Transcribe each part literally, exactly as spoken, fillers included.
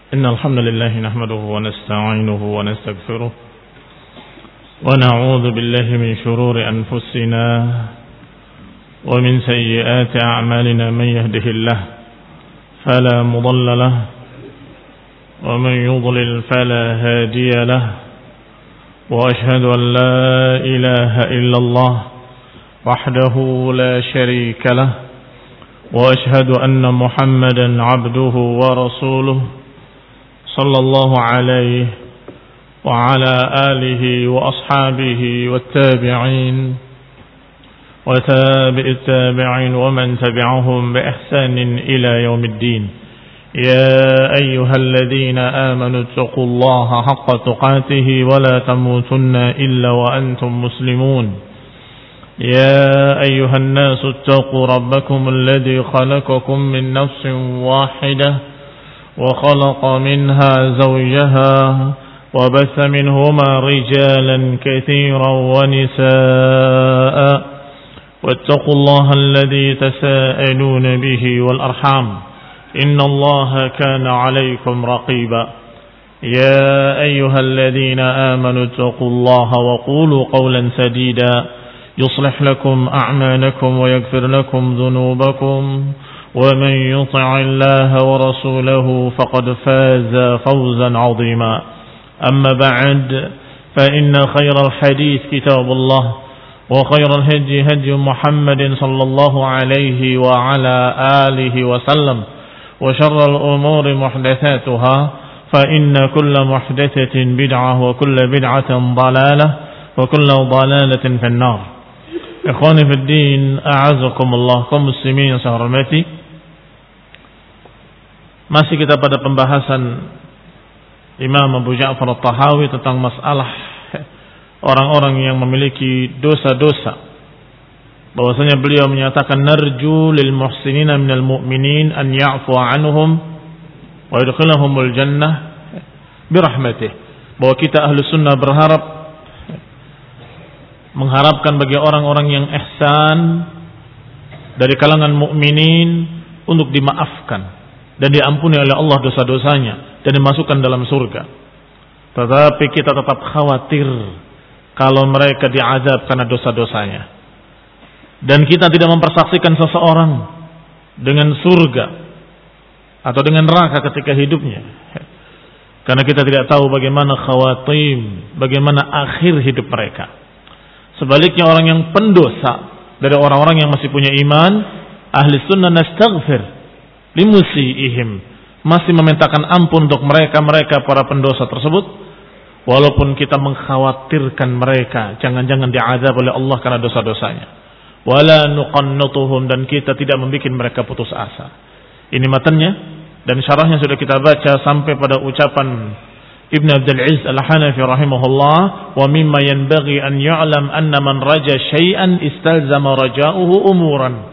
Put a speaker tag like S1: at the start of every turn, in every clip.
S1: إن الحمد لله نحمده ونستعينه ونستغفره ونعوذ بالله من شرور أنفسنا ومن سيئات أعمالنا. من يهده الله فلا مضل له ومن يضلل فلا هادي له وأشهد أن لا إله إلا الله وحده لا شريك له وأشهد أن محمدا عبده ورسوله صلى الله عليه وعلى آله وأصحابه والتابعين وتابع التابعين ومن تبعهم بإحسان إلى يوم الدين. يا أيها الذين آمنوا اتقوا الله حق تقاته ولا تموتن إلا وأنتم مسلمون. يا أيها الناس اتقوا ربكم الذي خلقكم من نفس واحدة وخلق منها زوجها وبث منهما رجالا كثيرا ونساء واتقوا الله الذي تساءلون به والأرحام إن الله كان عليكم رقيبا. يا أيها الذين آمنوا اتقوا الله وقولوا قولا سديدا يصلح لكم أعمالكم ويغفر لكم ذنوبكم ومن يطع الله ورسوله فقد فاز فوزا عظيما. أما بعد فإن خير الحديث كتاب الله وخير الهدي هدي محمد صلى الله عليه وعلى آله وسلم وشر الأمور محدثاتها فإن كل محدثة بدعة وكل بدعة ضلالة وكل ضلالة في النار. Ikhwani fi din, a'azakumullah, kaum muslimin yang saya hormati. Masih kita pada pembahasan Imam Abu Ja'far At-Tahawi tentang masalah orang-orang yang memiliki dosa-dosa. Bahwasanya beliau menyatakan narju lil muhsinina minal mu'minin an ya'fu anhum wa yudkhilahumul jannah birahmatih. Bahwa kita ahlu sunnah berharap, mengharapkan bagi orang-orang yang ihsan dari kalangan mukminin untuk dimaafkan dan diampuni oleh Allah dosa-dosanya dan dimasukkan dalam surga. Tetapi kita tetap khawatir kalau mereka diazab karena dosa-dosanya. Dan kita tidak mempersaksikan seseorang dengan surga atau dengan neraka ketika hidupnya. Karena kita tidak tahu bagaimana khawatim, bagaimana akhir hidup mereka. Sebaliknya orang yang pendosa dari orang-orang yang masih punya iman, ahli sunnah nastaghfir limusiihim, masih memintakan ampun untuk mereka-mereka para pendosa tersebut, walaupun kita mengkhawatirkan mereka jangan-jangan diazab oleh Allah karena dosa-dosanya. Wala nuqannatuhum, dan kita tidak membuat mereka putus asa. Ini matanya dan syarahnya sudah kita baca sampai pada ucapan Ibn Abdul Aziz Al-Hanafi rahimahullah, wa mimma yanbaghi an yu'lam anna man raja syai'an istalzama raja'uhu umuran.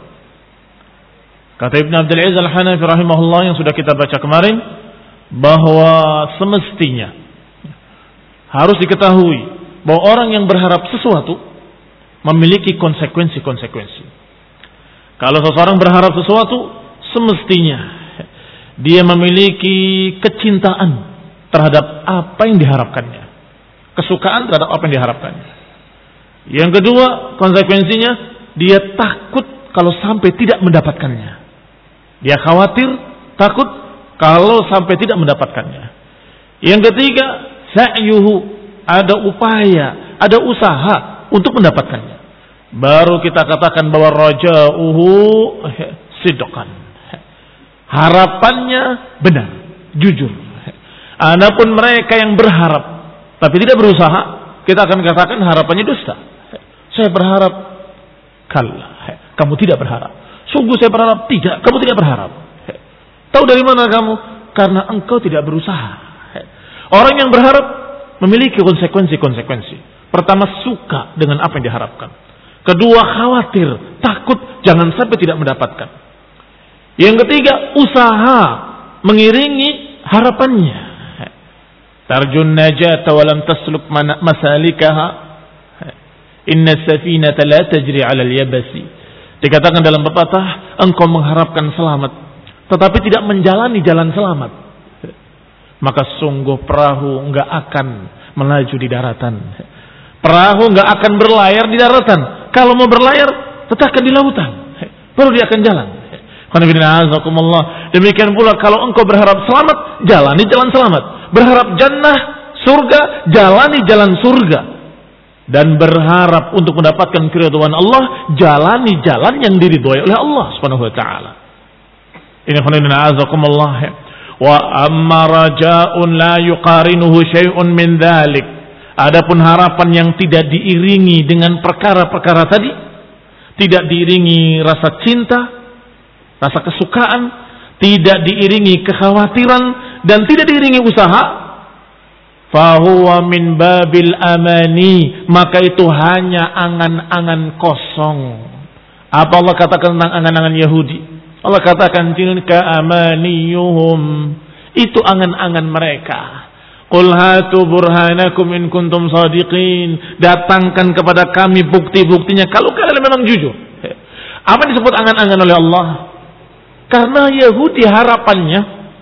S1: Kata Ibn Abdul Aziz Al-Hanafi rahimahullah yang sudah kita baca kemarin, bahwa semestinya harus diketahui bahwa orang yang berharap sesuatu memiliki konsekuensi-konsekuensi. Kalau seseorang berharap sesuatu, semestinya dia memiliki kecintaan terhadap apa yang diharapkannya, kesukaan terhadap apa yang diharapkannya. Yang kedua, konsekuensinya dia takut kalau sampai tidak mendapatkannya. Dia khawatir, takut kalau sampai tidak mendapatkannya. Yang ketiga, sa'yuhu, ada upaya, ada usaha untuk mendapatkannya. Baru kita katakan bahwa raja'uhu sidqan, harapannya benar, jujur. Adapun mereka yang berharap tapi tidak berusaha, kita akan katakan harapannya dusta. Saya berharap, kalla, kamu tidak berharap. Sungguh saya berharap, tidak, kamu tidak berharap. Tahu dari mana kamu? Karena engkau tidak berusaha. Orang yang berharap memiliki konsekuensi-konsekuensi. Pertama, suka dengan apa yang diharapkan. Kedua, khawatir, takut jangan sampai tidak mendapatkan. Yang ketiga, usaha mengiringi harapannya. Tarjun najata walam tasluk masalikaha, inna safinata la tajri 'ala al-yabasi. Dikatakan dalam pepatah, engkau mengharapkan selamat tetapi tidak menjalani jalan selamat. maka sungguh perahu enggak akan melaju di daratan. Perahu enggak akan berlayar di daratan. Kalau mau berlayar, letakkan di lautan. Baru dia akan jalan. Demikian pula kalau engkau berharap selamat, jalani jalan selamat. Berharap jannah, surga, jalani jalan surga. Dan berharap untuk mendapatkan keridhaan Allah, jalani jalan yang diridhoi oleh Allah Subhanahu wa taala. Ini khonina azakumullah. Wa amma raja'un la yuqarinuhu syai'un min dzalik. Adapun harapan yang tidak diiringi dengan perkara-perkara tadi, tidak diiringi rasa cinta, rasa kesukaan, tidak diiringi kekhawatiran, dan tidak diiringi usaha, fahuwa min babil amani, maka itu hanya angan-angan kosong. Apa Allah katakan tentang angan-angan Yahudi? Allah katakan tilka amaniyuhum, itu angan-angan mereka. Qul hatu burhanakum in kuntum shadiqin, datangkan kepada kami bukti-buktinya kalau kalian memang jujur. Apa yang disebut angan-angan oleh Allah? Karena Yahudi harapannya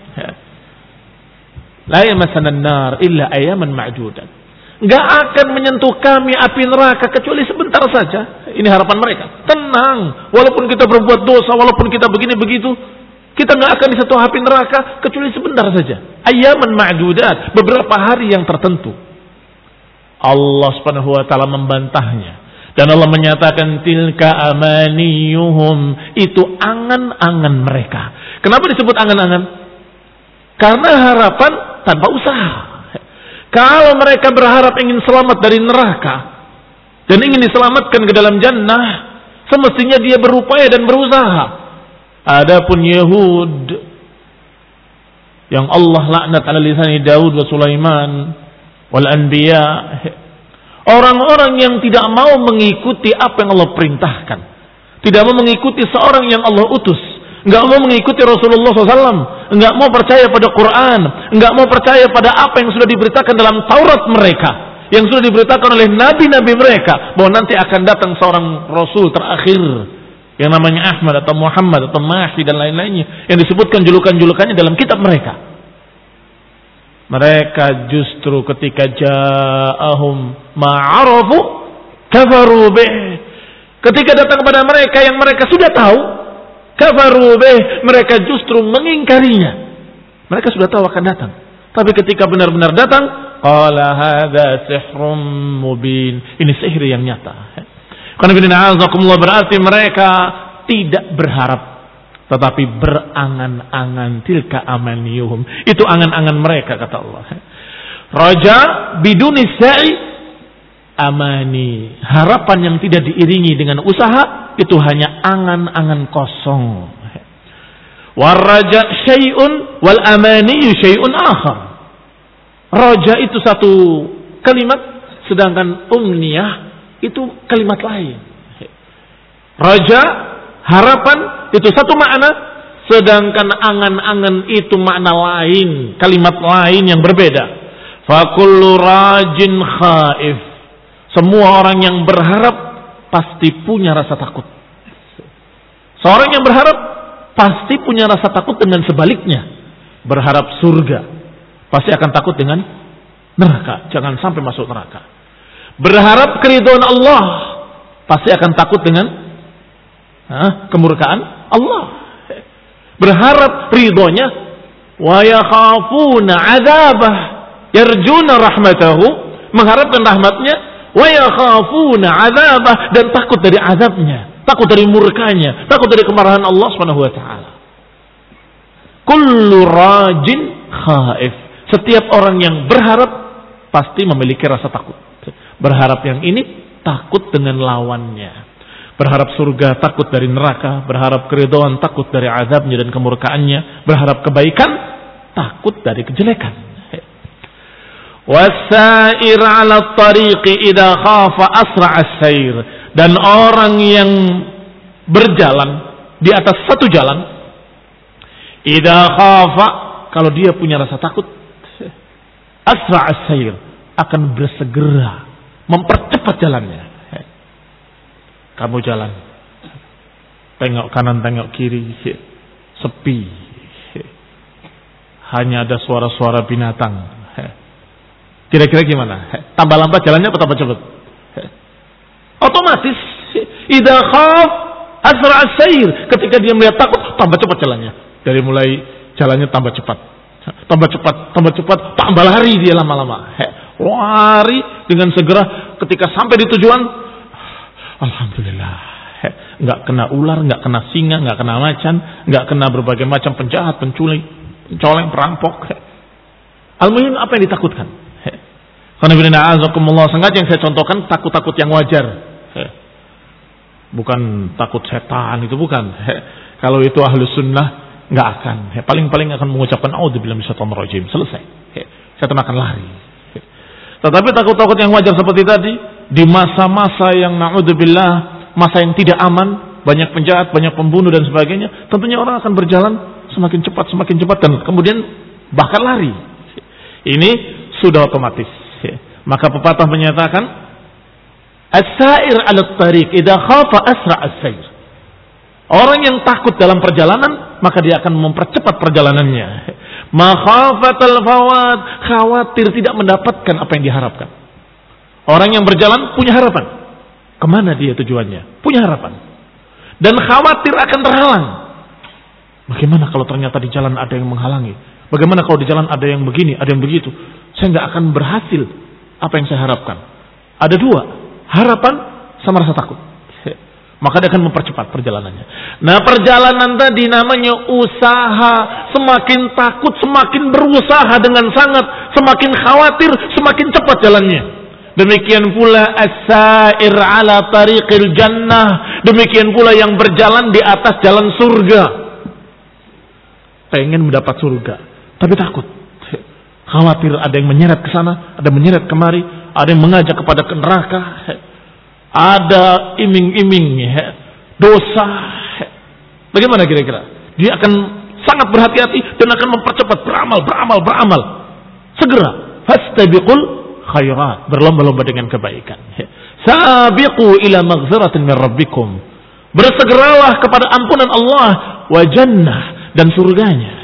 S1: la yamassanan nar illa ayaman ma'dudan, enggak akan menyentuh kami api neraka kecuali sebentar saja. Ini harapan mereka. Tenang, walaupun kita berbuat dosa, walaupun kita begini begitu, kita enggak akan disentuh api neraka kecuali sebentar saja. Ayaman ma'dudat, beberapa hari yang tertentu. Allah Subhanahu wa taala membantahnya. Dan Allah menyatakan tilka amaniyuhum, itu angan-angan mereka. Kenapa disebut angan-angan? Karena harapan tanpa usaha. Kalau mereka berharap ingin selamat dari neraka dan ingin diselamatkan ke dalam jannah, semestinya dia berupaya dan berusaha. Adapun Yahud yang Allah laknat ala lisani Daud wa Sulaiman wal anbiya, orang-orang yang tidak mau mengikuti apa yang Allah perintahkan, tidak mau mengikuti seorang yang Allah utus, enggak mau mengikuti Rasulullah shallallahu alaihi wasallam, enggak mau percaya pada Quran, enggak mau percaya pada apa yang sudah diberitakan dalam Taurat mereka, yang sudah diberitakan oleh nabi-nabi mereka, bahwa nanti akan datang seorang Rasul terakhir yang namanya Ahmad atau Muhammad atau Mahdi dan lain-lainnya, yang disebutkan julukan-julukannya dalam kitab mereka. Mereka justru ketika ja'ahum ma'arafu kafaru bih, ketika datang kepada mereka yang mereka sudah tahu, kafaru bih, mereka justru mengingkarinya. Mereka sudah tahu akan datang, tapi ketika benar-benar datang, qala hadza sihrun mubin, ini sihir yang nyata. Karena berarti mereka tidak berharap, tetapi berangan-angan. Tilka amaniyuhum, itu angan-angan mereka, kata Allah. Raja biduni sa'i amani, harapan yang tidak diiringi dengan usaha, itu hanya angan-angan kosong. Waraja syai'un wal amaniyu syai'un akhar. Raja itu satu kalimat, sedangkan umniyah itu kalimat lain. Raja, harapan, itu satu makna, sedangkan angan-angan itu makna lain, kalimat lain yang berbeda. Fakullu rajin khaif, semua orang yang berharap pasti punya rasa takut. Seorang yang berharap pasti punya rasa takut dengan sebaliknya. Berharap surga pasti akan takut dengan neraka, jangan sampai masuk neraka. Berharap keridhaan Allah pasti akan takut dengan ha, kemurkaan Allah. Berharap ridhonya, wa yakhafuna adzabah yarjuna rahmatahu, mengharapkan rahmatnya, wa yakhafuna adzabah, dan takut dari azabnya, takut dari murkanya, takut dari kemarahan Allah Subhanahu wa taala. Kullu rajin khaif, setiap orang yang berharap pasti memiliki rasa takut. Berharap yang ini takut dengan lawannya. Berharap surga takut dari neraka, berharap keridhaan takut dari azabnya dan kemurkaannya, berharap kebaikan takut dari kejelekan. Wasair 'ala tariqi idza khafa asra' as-sair, dan orang yang berjalan di atas satu jalan, idza khafa, kalau dia punya rasa takut, asra' as-sair, akan bersegera mempercepat jalannya. Kamu jalan, tengok kanan, tengok kiri, sepi. hanya ada suara-suara binatang. Kira-kira gimana? Tambah lambat jalannya atau tambah cepat? Otomatis idza khaf asra as-sayr, ketika dia melihat takut tambah cepat jalannya. Dari mulai jalannya tambah cepat, tambah cepat, tambah cepat, tambah lari dia lama-lama. Lari dengan segera, ketika sampai di tujuan, alhamdulillah, nggak kena ular, nggak kena singa, nggak kena macan, nggak kena berbagai macam penjahat, penculik, coleng, perampok. Al-muhim apa yang ditakutkan? Karena sengaja yang saya contohkan takut-takut yang wajar, bukan takut setan, itu bukan. Kalau itu ahlu sunnah nggak akan, paling-paling akan mengucapkan auzubillahi minasyaitonir rajim, selesai. Setan akan lari. Tetapi takut-takut yang wajar seperti tadi, di masa-masa yang na'udzubillah, masa yang tidak aman, banyak penjahat, banyak pembunuh dan sebagainya, tentunya orang akan berjalan semakin cepat, semakin cepat, dan kemudian bahkan lari. Ini sudah otomatis. Maka pepatah menyatakan, as-sa'ir 'ala at-tariq idza khafa asra as-sayr. Orang yang takut dalam perjalanan, maka dia akan mempercepat perjalanannya. Makhafatal fawat, khawatir tidak mendapatkan apa yang diharapkan. Orang yang berjalan punya harapan. Kemana dia tujuannya? Punya harapan. Dan khawatir akan terhalang. Bagaimana kalau ternyata di jalan ada yang menghalangi? Bagaimana kalau di jalan ada yang begini, ada yang begitu? Saya nggak akan berhasil apa yang saya harapkan. Ada dua, harapan sama rasa takut. Maka dia akan mempercepat perjalanannya. Nah, perjalanan tadi namanya usaha. Semakin takut, semakin berusaha dengan sangat. Semakin khawatir, semakin cepat jalannya. Demikian pula as-sa'ir 'ala tariqil jannah. Demikian pula yang berjalan di atas jalan surga. Pengen mendapat surga, tapi takut. Khawatir ada yang menyeret ke sana, ada yang menyeret kemari, ada yang mengajak kepada neraka. Ada iming-iming dosa. Bagaimana kira-kira? Dia akan sangat berhati-hati dan akan mempercepat beramal, beramal, beramal. Segera, fastabiqul khairat, berlomba-lomba dengan kebaikan. Sabiqu ila maghfiratin min rabbikum. Bersegeralah kepada ampunan Allah wa jannah, dan surganya.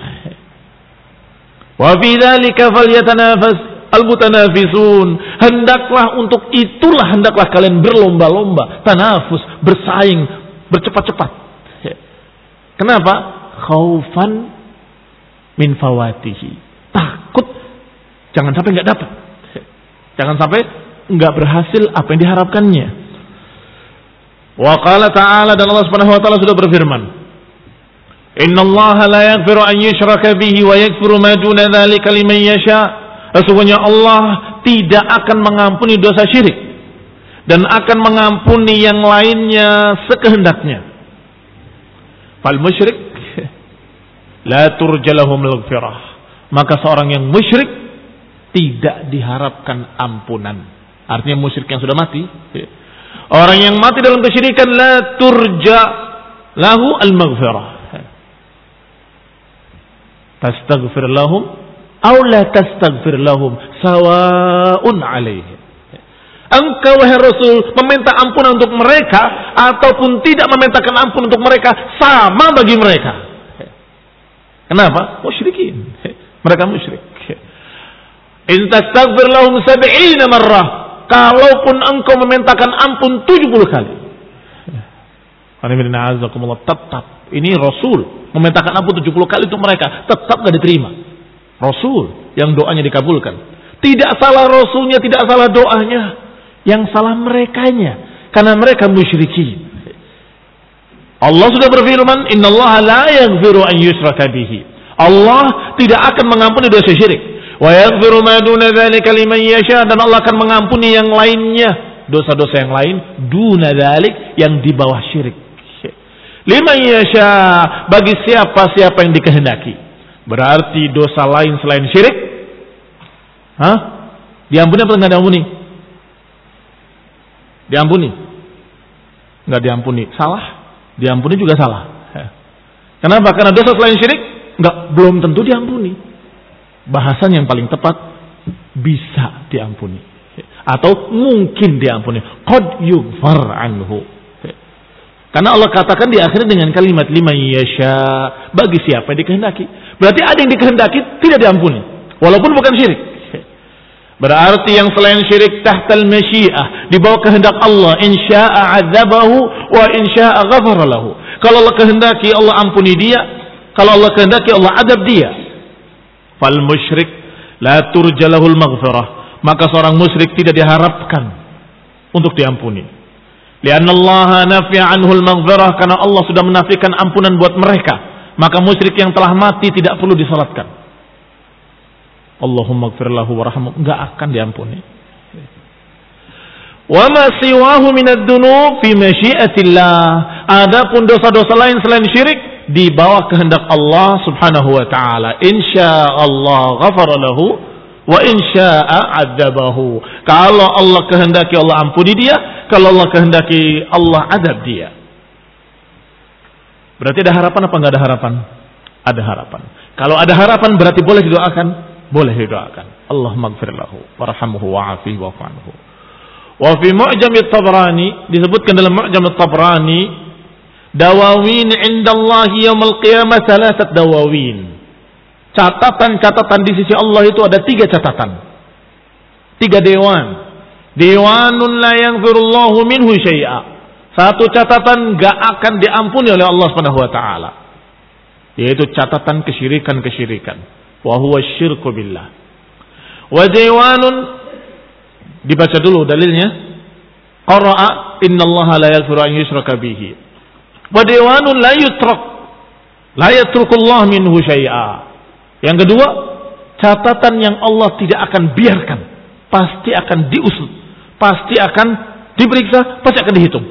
S1: Wa fi dzalika falyatanafas al-mutanafisun. Hendaklah untuk itulah hendaklah kalian berlomba-lomba, tanafus, bersaing, bercepat-cepat. Kenapa? Khaufan min fawatihi. Takut jangan sampai enggak dapat. Jangan sampai enggak berhasil apa yang diharapkannya. Wa qala ta'ala, dan Allah Subhanahu wa taala sudah berfirman, "Innallaha la yaghfiru an yushraka bihi wa yaghfiru ma duna dzalika liman yasha." Sesungguhnya Allah tidak akan mengampuni dosa syirik dan akan mengampuni yang lainnya sekehendaknya. Fal musyrik la turjalahum maghfirah. Maka seorang yang musyrik tidak diharapkan ampunan. Artinya musyrik yang sudah mati. Orang yang mati dalam kesyirikan la turja lahu al-maghfirah. Tastaghfir lahum aw la tastaghfir lahum sawa'un 'alaihim. Engkau wahai Rasul meminta ampunan untuk mereka ataupun tidak memintakan ampun untuk mereka, sama bagi mereka. Kenapa? Musyrikin. Mereka musyrik. In tastaghfir lahum sab'ina marrah. Kalaupun engkau memintakan ampun tujuh puluh kali. Tetap ini Rasul memintakan ampun tujuh puluh kali untuk mereka, tetap tidak diterima. Rasul yang doanya dikabulkan. Tidak salah Rasulnya, tidak salah doanya, yang salah merekanya, karena mereka musyrikin. Allah sudah berfirman, "Innallaha la yaghfiru an yushraka bihi." Allah tidak akan mengampuni dosa syirik. Wa yaghfiru ma duna dzalika liman yasha, dan Allah akan mengampuni yang lainnya, dosa-dosa yang lain, duna dzalik, yang di bawah syirik. Liman yasha, bagi siapa-siapa yang dikehendaki. Berarti dosa lain selain syirik, hah? Diampuni atau enggak diampuni? Diampuni? Enggak diampuni. Salah? Diampuni juga salah. Kenapa? Karena dosa selain syirik enggak, belum tentu diampuni. Bahasan yang paling tepat, bisa diampuni atau mungkin diampuni. Qad yughfar anhu. Karena Allah katakan di akhir dengan kalimat liman yasha, bagi siapa yang dikehendaki. Berarti ada yang dikehendaki tidak diampuni, walaupun bukan syirik. Berarti yang selain syirik tahtal masyiah, di bawah kehendak Allah, insya'a adzabahu wa insya'a ghafara lahu. Kalau Allah kehendaki Allah ampuni dia, kalau Allah kehendaki Allah adab dia. Fal musyrik la turjalahul maghfirah, maka seorang musyrik tidak diharapkan untuk diampuni. Lianna Allah nafi'a anhul maghfirah, karena Allah sudah menafikan ampunan buat mereka. Maka musyrik yang telah mati tidak perlu disalatkan. Allahumma ighfir lahu warhamhu, enggak akan diampuni. Wa ma siwahu minad dunub fi masyiatillah. Adapun dosa-dosa lain selain syirik di bawah kehendak Allah Subhanahu wa taala. Insyaallah ghafara lahu wa insya'a adzabahu. Kalau Allah kehendaki Allah ampuni dia, kalau Allah kehendaki Allah adab dia. Berarti ada harapan apa enggak ada harapan? Ada harapan. Kalau ada harapan berarti boleh didoakan, boleh didoakan. Allahumma ighfir lahu warhamhu wa'afihi wa'fu anhu. Wa fi Mu'jam at-Tabrani, disebutkan dalam Mu'jam at-Tabrani, dawawin 'inda Allah yaumil qiyamah thalathat dawawin. Catatan-catatan di sisi Allah itu ada tiga catatan. Tiga dewan. Dewanun la yaghfirullahu minhu syai'a. Satu catatan gak akan diampuni oleh Allah Subhanahu wa taala. Yaitu catatan kesyirikan-kesyirikan. Wa huwa syirku billah. Wa dewanun, dibaca dulu dalilnya. Qara'a innallaha la yaghfiru an yushraka bihi. Wa dewanun la yutrak. La yatrukullahu minhu syai'a. Yang kedua, catatan yang Allah tidak akan biarkan, pasti akan diusut, pasti akan diperiksa, pasti akan dihitung,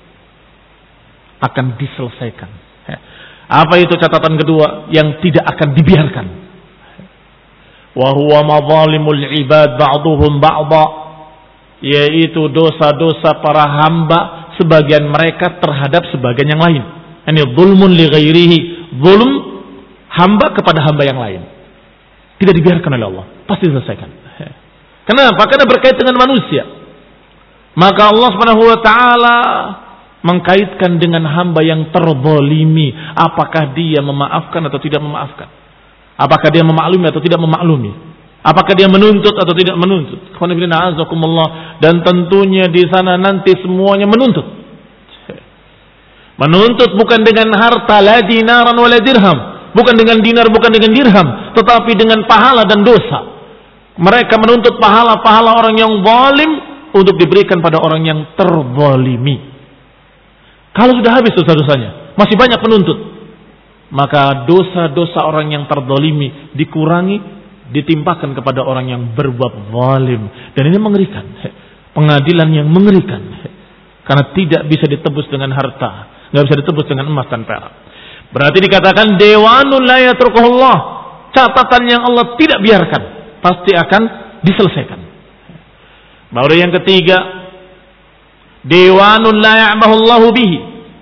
S1: akan diselesaikan. Apa itu catatan kedua yang tidak akan dibiarkan? Wa huwa madzalimul ibad ba'dhum ba'dha, yaitu dosa-dosa para hamba sebagian mereka terhadap sebagian yang lain. Ini zulmun li ghairihi, zulm hamba kepada hamba yang lain. Tidak dibiarkan oleh Allah, pasti diselesaikan. Kenapa? Karena berkait dengan manusia. Maka Allah Subhanahu wa taala mengkaitkan dengan hamba yang terzalimi, apakah dia memaafkan atau tidak memaafkan? Apakah dia memaklumi atau tidak memaklumi? Apakah dia menuntut atau tidak menuntut? Dan tentunya di sana nanti semuanya menuntut. Menuntut bukan dengan harta, la dinaran wala dirham. Bukan dengan dinar, bukan dengan dirham, tetapi dengan pahala dan dosa. Mereka menuntut pahala-pahala orang yang zalim untuk diberikan pada orang yang terzalimi. Kalau sudah habis dosa-dosanya, masih banyak penuntut, maka dosa-dosa orang yang terzalimi dikurangi, ditimpakan kepada orang yang berbuat zalim. Dan ini mengerikan, pengadilan yang mengerikan, karena tidak bisa ditebus dengan harta, nggak bisa ditebus dengan emas dan perak. Berarti dikatakan dewanun la yatrukuhullah, catatan yang Allah tidak biarkan, pasti akan diselesaikan. Baru yang ketiga, dewanun la ya'bahullahu bihi,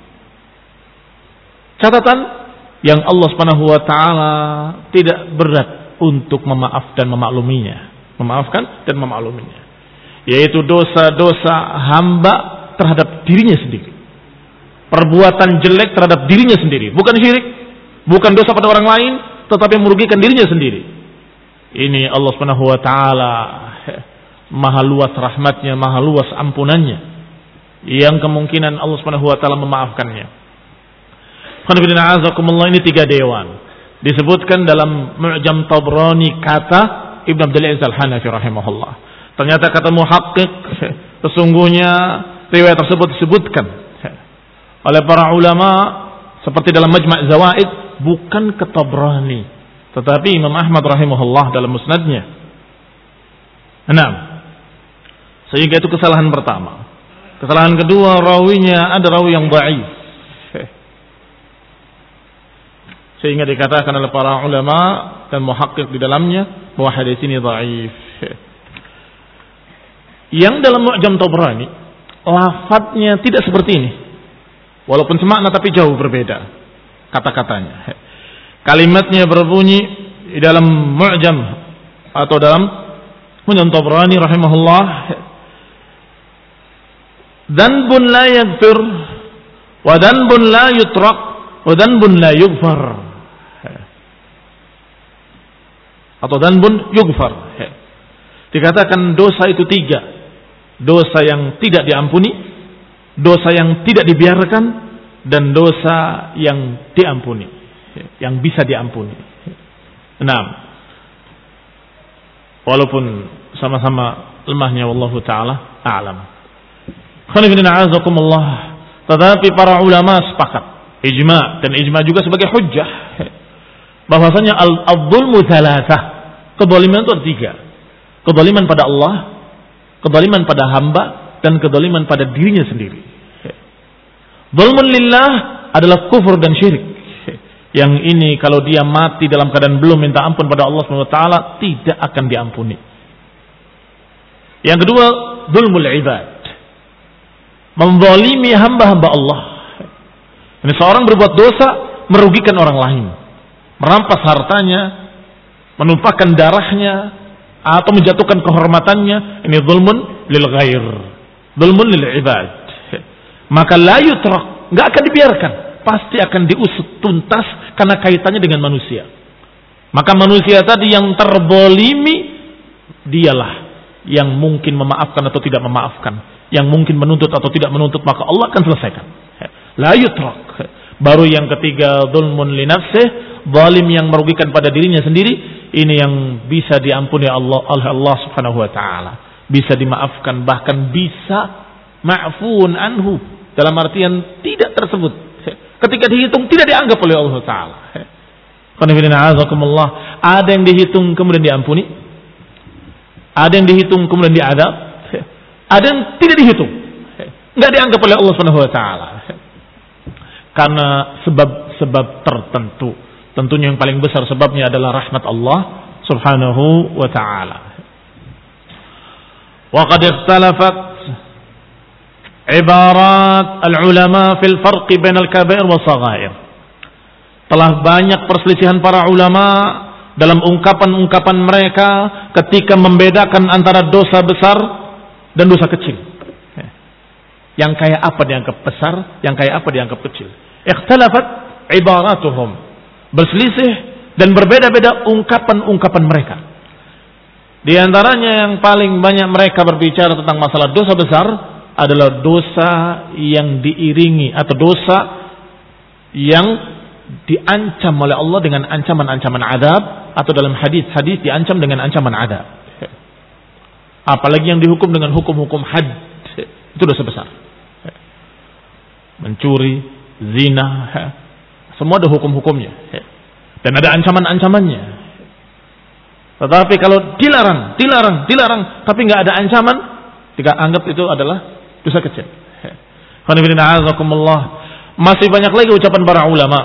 S1: catatan yang Allah Subhanahu wa taala tidak berat untuk memaaf dan memakluminya, memaafkan dan memakluminya, yaitu dosa-dosa hamba terhadap dirinya sendiri. Perbuatan jelek terhadap dirinya sendiri, bukan syirik, bukan dosa pada orang lain, tetapi merugikan dirinya sendiri. Ini Allah Subhanahu wa taala maha luas rahmatnya, maha luas ampunannya, yang kemungkinan Allah Subhanahu wa taala memaafkannya. Ini tiga dewan disebutkan dalam Mu'jam Tabrani kata Ibn Abdul Aziz Al-Hanafi rahimahullah. Ternyata kata muhaqqiq, sesungguhnya riwayat tersebut disebutkan oleh para ulama seperti dalam Majma' Zawaid, bukan ke Tabrani, tetapi Imam Ahmad rahimahullah dalam musnadnya. Enam. Sehingga itu kesalahan pertama. Kesalahan kedua, rawinya ada rawi yang dhaif. Sehingga dikatakan oleh para ulama dan muhaqqiq di dalamnya bahwa hadis ini dhaif. Yang dalam Mu'jam Tabrani lafadznya tidak seperti ini. Walaupun semakna tapi jauh berbeda kata-katanya. Kalimatnya berbunyi di dalam Mu'jam atau dalam Mu'jam Tabrani rahimahullah, dzanbun la yaghfir Wa dhanbun la yutrak wa dhanbun la yughfar. Atau dhanbun yughfar. Dikatakan dosa itu tiga. Dosa yang tidak diampuni, dosa yang tidak dibiarkan, dan dosa yang diampuni, yang bisa diampuni. Nah, walaupun sama-sama lemahnya, wallahu taala a'lam. Tetapi para ulama sepakat, ijma, dan ijma juga sebagai hujjah, bahwasanya al-dzulmu tsalatsah, kezaliman itu ada tiga. Kezaliman pada Allah, kezaliman pada hamba, dan kezaliman pada dirinya sendiri. Dzulmun lillah adalah kufur dan syirik. Yang ini kalau dia mati dalam keadaan belum minta ampun pada Allah subhanahu wa taala, tidak akan diampuni. Yang kedua, dzulmul ibad, menzalimi hamba-hamba Allah. Ini seorang berbuat dosa, merugikan orang lain, merampas hartanya, menumpahkan darahnya, atau menjatuhkan kehormatannya. Ini zulmun lil ghair, zulmun lil ibad. Maka la yutrak, enggak akan dibiarkan, pasti akan diusut tuntas karena kaitannya dengan manusia. Maka manusia tadi yang terbolimi, dialah yang mungkin memaafkan atau tidak memaafkan, yang mungkin menuntut atau tidak menuntut, maka Allah akan selesaikan. La yutrak. Baru yang ketiga, zulmun li nafsih, zalim yang merugikan pada dirinya sendiri. Ini yang bisa diampuni Allah, Allah subhanahu wa ta'ala, bisa dimaafkan, bahkan bisa ma'fuun anhu, dalam artian tidak tersebut, ketika dihitung tidak dianggap oleh Allah ta'ala. Ada yang dihitung kemudian diampuni, ada yang dihitung kemudian diadab, ada yang tidak dihitung, nggak dianggap oleh Allah subhanahu wa ta'ala, karena sebab-sebab tertentu. Tentunya yang paling besar sebabnya adalah rahmat Allah subhanahu wa ta'ala. Wa qad ikhtalafat ibarat al-ulama fil farqi bain al-kaba'ir wa saghair. Telah banyak perselisihan para ulama dalam ungkapan-ungkapan mereka ketika membedakan antara dosa besar dan dosa kecil. Yang kayak apa dianggap besar, yang kayak apa dianggap kecil. Ikhtalafat ibaratuhum, berselisih dan berbeda-beda ungkapan-ungkapan mereka. Di antaranya yang paling banyak mereka berbicara tentang masalah dosa besar adalah dosa yang diiringi atau dosa yang diancam oleh Allah dengan ancaman-ancaman adab, atau dalam hadis-hadis diancam dengan ancaman adab. Apalagi yang dihukum dengan hukum-hukum had, itu dosa besar. Mencuri, zina, semua ada hukum-hukumnya dan ada ancaman-ancamannya. Tetapi kalau dilarang, dilarang, dilarang, tapi nggak ada ancaman, tidak anggap itu adalah dosa kecil. Masih banyak lagi ucapan para ulama.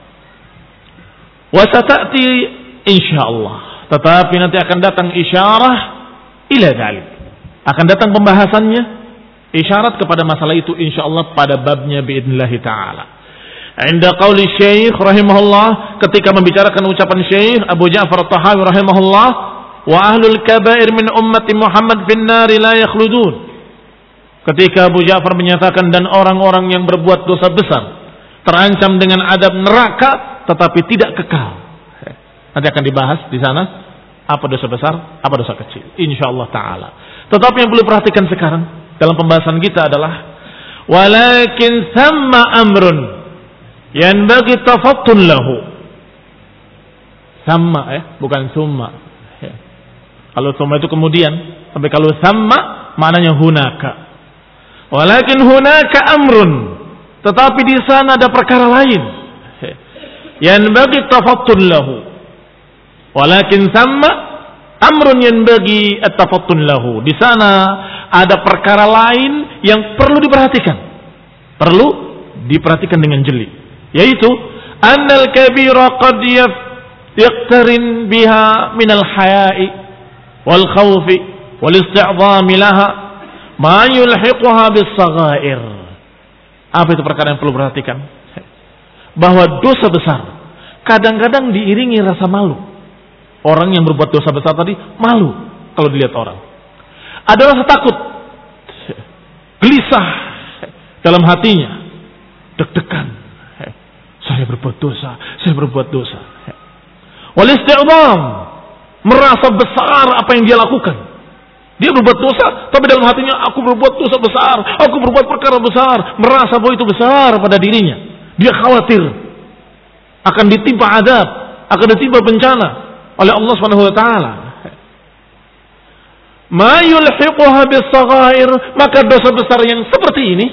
S1: Wasatati insyaallah, tetapi nanti akan datang isyarah ila dzalik. Akan datang pembahasannya, isyarat kepada masalah itu insyaallah pada babnya biidznillah taala. Inda qauli Syekh rahimahullah, ketika membicarakan ucapan Syekh Abu Ja'far At-Tahawi rahimahullah, wa ahlul kaba'ir min ummati Muhammad fin nari la yakhludun. Ketika Abu Ja'far menyatakan dan orang-orang yang berbuat dosa besar terancam dengan adab neraka tetapi tidak kekal. Nanti akan dibahas di sana apa dosa besar, apa dosa kecil, insyaallah taala. Tetapi yang perlu perhatikan sekarang dalam pembahasan kita adalah walakin thamma amrun yang bagi tafattun lahu. Sama, eh, bukan summa. Ya. Kalau summa itu kemudian, tapi kalau sama maknanya hunaka. Walakin hunaka amrun, tetapi di sana ada perkara lain. Ya. Yang bagi tafattun lahu. Walakin sama amrun yang bagi tafattun lahu. Di sana ada perkara lain yang perlu diperhatikan. Perlu diperhatikan dengan jeli. Yaitu annal kabira qad yaqtarin biha minal haya'i wal khawfi wal isti'zami laha ma yulhiquha bis saghair. Apa itu perkara yang perlu perhatikan? Bahwa dosa besar kadang-kadang diiringi rasa malu. Orang yang berbuat dosa besar tadi malu kalau dilihat orang. Ada rasa takut, gelisah dalam hatinya. deg-degan. Saya berbuat dosa, saya berbuat dosa. Wal isti'dham, merasa besar apa yang dia lakukan. Dia berbuat dosa, tapi dalam hatinya aku berbuat dosa besar, aku berbuat perkara besar, merasa bahwa itu besar pada dirinya. Dia khawatir akan ditimpa azab, akan ditimpa bencana oleh Allah Subhanahu wa taala. Ma yulhiquha bis-saghair, maka dosa besar yang seperti ini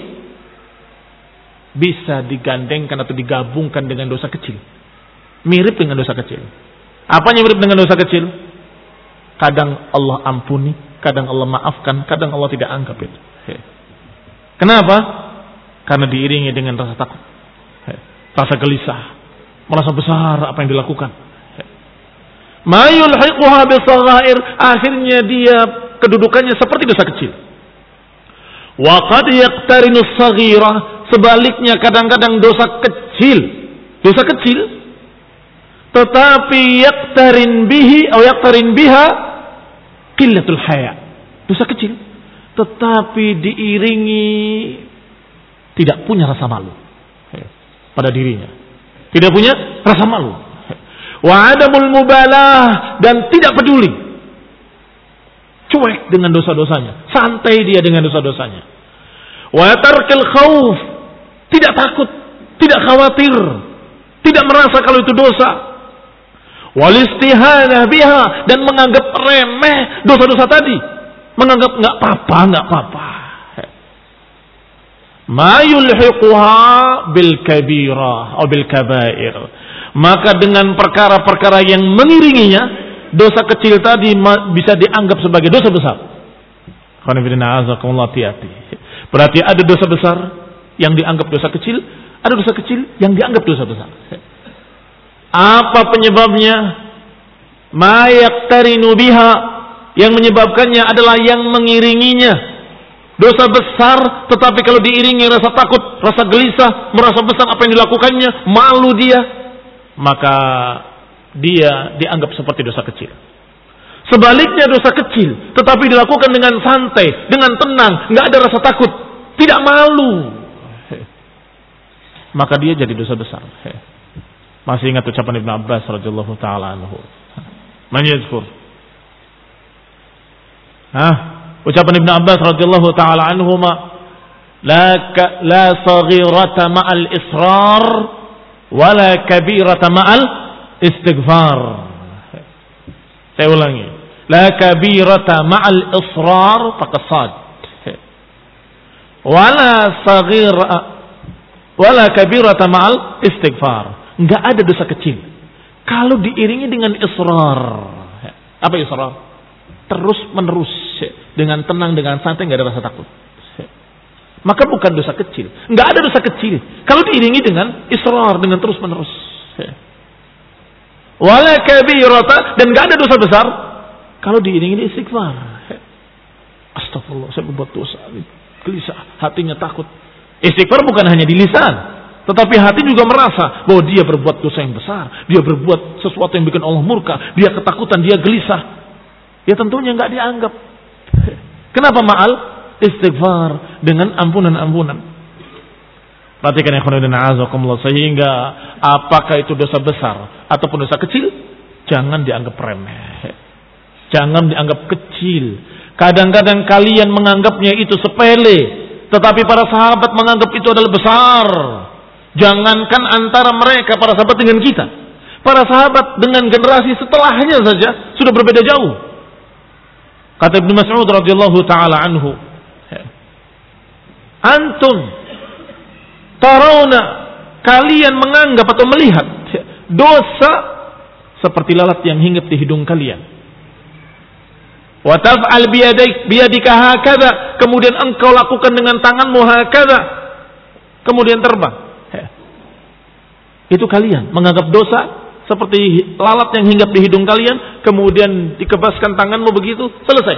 S1: bisa digandengkan atau digabungkan dengan dosa kecil. Mirip dengan dosa kecil. Apanya mirip dengan dosa kecil? Kadang Allah ampuni, kadang Allah maafkan, kadang Allah tidak anggap itu. Kenapa? Karena diiringi dengan rasa takut, rasa gelisah, merasa besar apa yang dilakukan. Ma yulhiquha bis-saghair, akhirnya dia kedudukannya seperti dosa kecil. Wa qad yaqtarinu as-saghira, sebaliknya kadang-kadang dosa kecil, dosa kecil tetapi yaqtarin bihi atau yaqtarin biha qillatul haya. Dosa kecil tetapi diiringi tidak punya rasa malu pada dirinya. Tidak punya rasa malu. Wa adamul mubalah, dan tidak peduli. Cuek dengan dosa-dosanya, santai dia dengan dosa-dosanya. Wa tarkil khauf, tidak takut, tidak khawatir, tidak merasa kalau itu dosa. Wal istihanah biha, dan menganggap remeh dosa-dosa tadi, menganggap enggak apa-apa, enggak apa-apa. Ma yulhiquha bil kabirah atau bil kabair, maka dengan perkara-perkara yang mengiringinya, dosa kecil tadi bisa dianggap sebagai dosa besar. Hati-hati. Berarti ada dosa besar yang dianggap dosa kecil, ada dosa kecil yang dianggap dosa besar. Apa penyebabnya? Ma yaqtarinu biha, yang menyebabkannya adalah yang mengiringinya. Dosa besar, tetapi kalau diiringi rasa takut, rasa gelisah, merasa besar apa yang dilakukannya, malu dia, maka dia dianggap seperti dosa kecil. Sebaliknya dosa kecil tetapi dilakukan dengan santai, dengan tenang, nggak ada rasa takut, tidak malu, maka dia jadi dosa besar. Masih ingat ucapan Ibnu Abbas radhiyallahu taala anhu? Man yazkur? Hah? Ucapan Ibnu Abbas radhiyallahu taala anhuma, la ka, la saghirata ma'al israr wala kabirata ma'al istighfar. Saya ulangi, la kabirata ma'al israr faqad wala saghira wala kabirata ma'al istighfar. Enggak ada dosa kecil kalau diiringi dengan israr. Apa israr? Terus menerus dengan tenang, dengan santai, enggak ada rasa takut, maka bukan dosa kecil. Enggak ada dosa kecil kalau diiringi dengan israr, dengan terus menerus. Wala kabirata, dan enggak ada dosa besar kalau diiringi dengan istighfar. Astagfirullah, saya berbuat dosa, gelisah, hatinya takut. Istighfar bukan hanya di lisan, tetapi hati juga merasa bahwa dia berbuat dosa yang besar, dia berbuat sesuatu yang bikin Allah murka, dia ketakutan, dia gelisah. Ya tentunya enggak dianggap. Kenapa ma'al istighfar, dengan ampunan-ampunan. Perhatikan ya khairan azakumullah, sehingga apakah itu dosa besar ataupun dosa kecil, jangan dianggap remeh, jangan dianggap kecil. Kadang-kadang kalian menganggapnya itu sepele, tetapi para sahabat menganggap itu adalah besar. Jangankan antara mereka para sahabat dengan kita, para sahabat dengan generasi setelahnya saja sudah berbeda jauh. Kata Ibnu Mas'ud radhiyallahu taala anhu, antum tarawna, kalian menganggap atau melihat dosa seperti lalat yang hinggap di hidung kalian. Wa taf'al biyadik biyadika hakadha, kemudian engkau lakukan dengan tanganmu hakadha, kemudian terbang. Itu kalian menganggap dosa seperti lalat yang hinggap di hidung kalian, kemudian dikebaskan tanganmu begitu, selesai.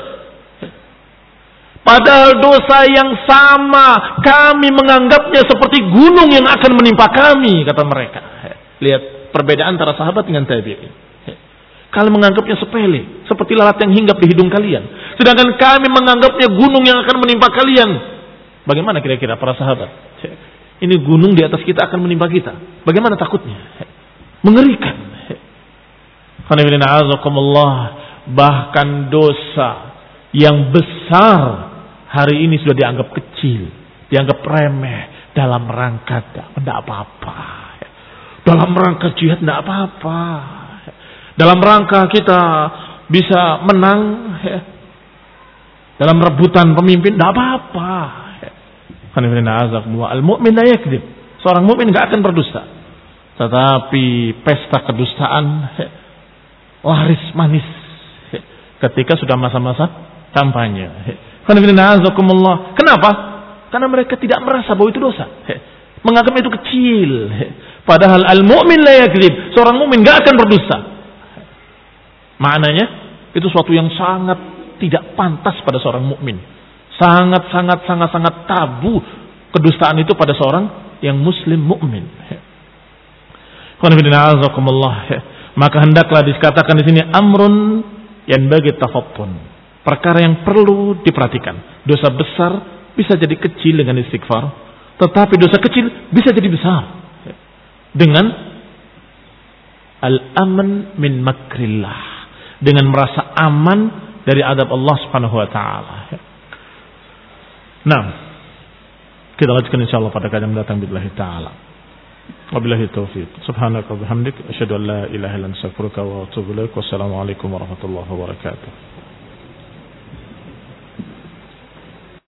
S1: Padahal dosa yang sama kami menganggapnya seperti gunung yang akan menimpa kami, kata mereka. Lihat perbedaan antara sahabat dengan tabi'in. Kalian menganggapnya sepele, seperti lalat yang hinggap di hidung kalian, sedangkan kami menganggapnya gunung yang akan menimpa kalian. Bagaimana kira-kira para sahabat? ini gunung di atas kita akan menimpa kita. Bagaimana takutnya? Mengerikan. Bahkan dosa yang besar hari ini sudah dianggap kecil, dianggap remeh dalam rangka tidak apa-apa. Dalam rangka jihad tidak apa-apa. Dalam rangka kita bisa menang dalam rebutan pemimpin tidak apa-apa. Al-mu'min la yakdzib. Seorang mukmin enggak akan berdusta. Tetapi pesta kedustaan laris manis ketika sudah masa-masa kampanye. Kenapa? Karena mereka tidak merasa bahwa itu dosa. Menganggap itu kecil. Padahal al-mu'min la yakdzib. Seorang mukmin enggak akan berdusta. Maknanya itu suatu yang sangat tidak pantas pada seorang mukmin. Sangat sangat sangat sangat tabu kedustaan itu pada seorang yang muslim mukmin. Maka hendaklah dikatakan di sini amrun yang bagi tafattun, perkara yang perlu diperhatikan. Dosa besar bisa jadi kecil dengan istighfar, tetapi dosa kecil bisa jadi besar dengan al-aman min makrillah, dengan merasa aman dari adab Allah Subhanahu wa taala. Nah, kita lanjutkan insyaallah pada kajian mendatang billahi taala. Wabillahi taufiq. Subhanaka wa bihamdik asyhadu an la ilaha illa anta astaghfiruka wa atubu ilaik. Wassalamu alaikum warahmatullahi wabarakatuh.